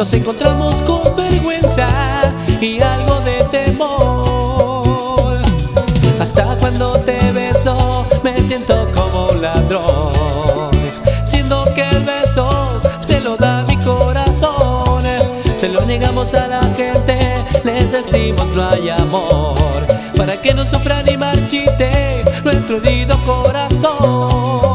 nos encontramos con vergüenza y algo de temor. Hasta cuando te beso me siento como un ladrón, siendo que el beso te lo da mi corazón. Se lo negamos a la gente, les decimos no hay amor, para que no sufra ni marchite nuestro herido corazón.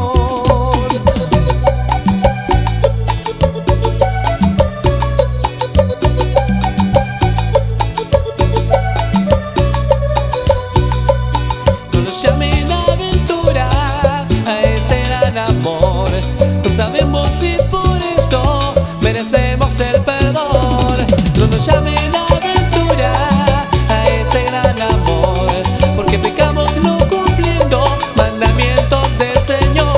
No nos llamen aventura a este gran amor, no sabemos si por esto merecemos el perdón. No nos llamen aventura a este gran amor, porque pecamos no cumpliendo mandamientos del Señor.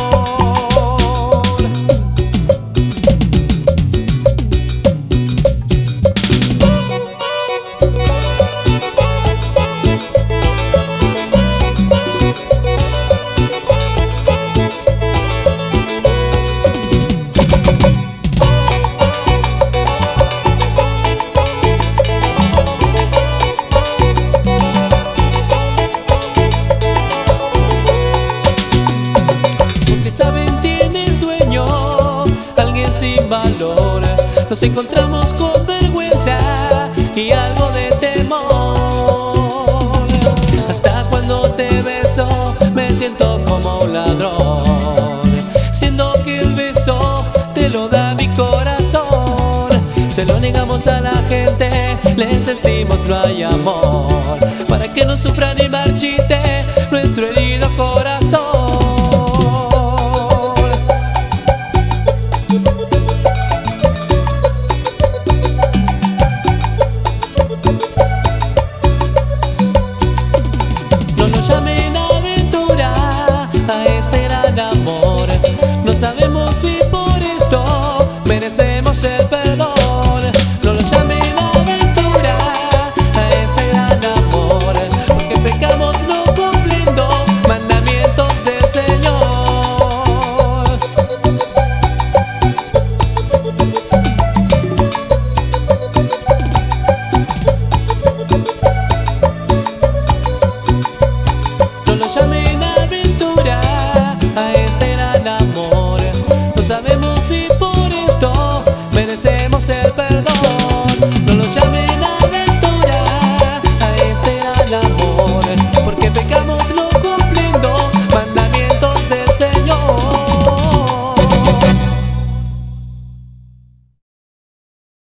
Sin valor, nos encontramos con vergüenza y algo de temor. Hasta cuando te beso me siento como un ladrón, siendo que el beso te lo da mi corazón. Se lo negamos a la gente, les decimos no hay amor, para que no sufra ni marchite nuestro herido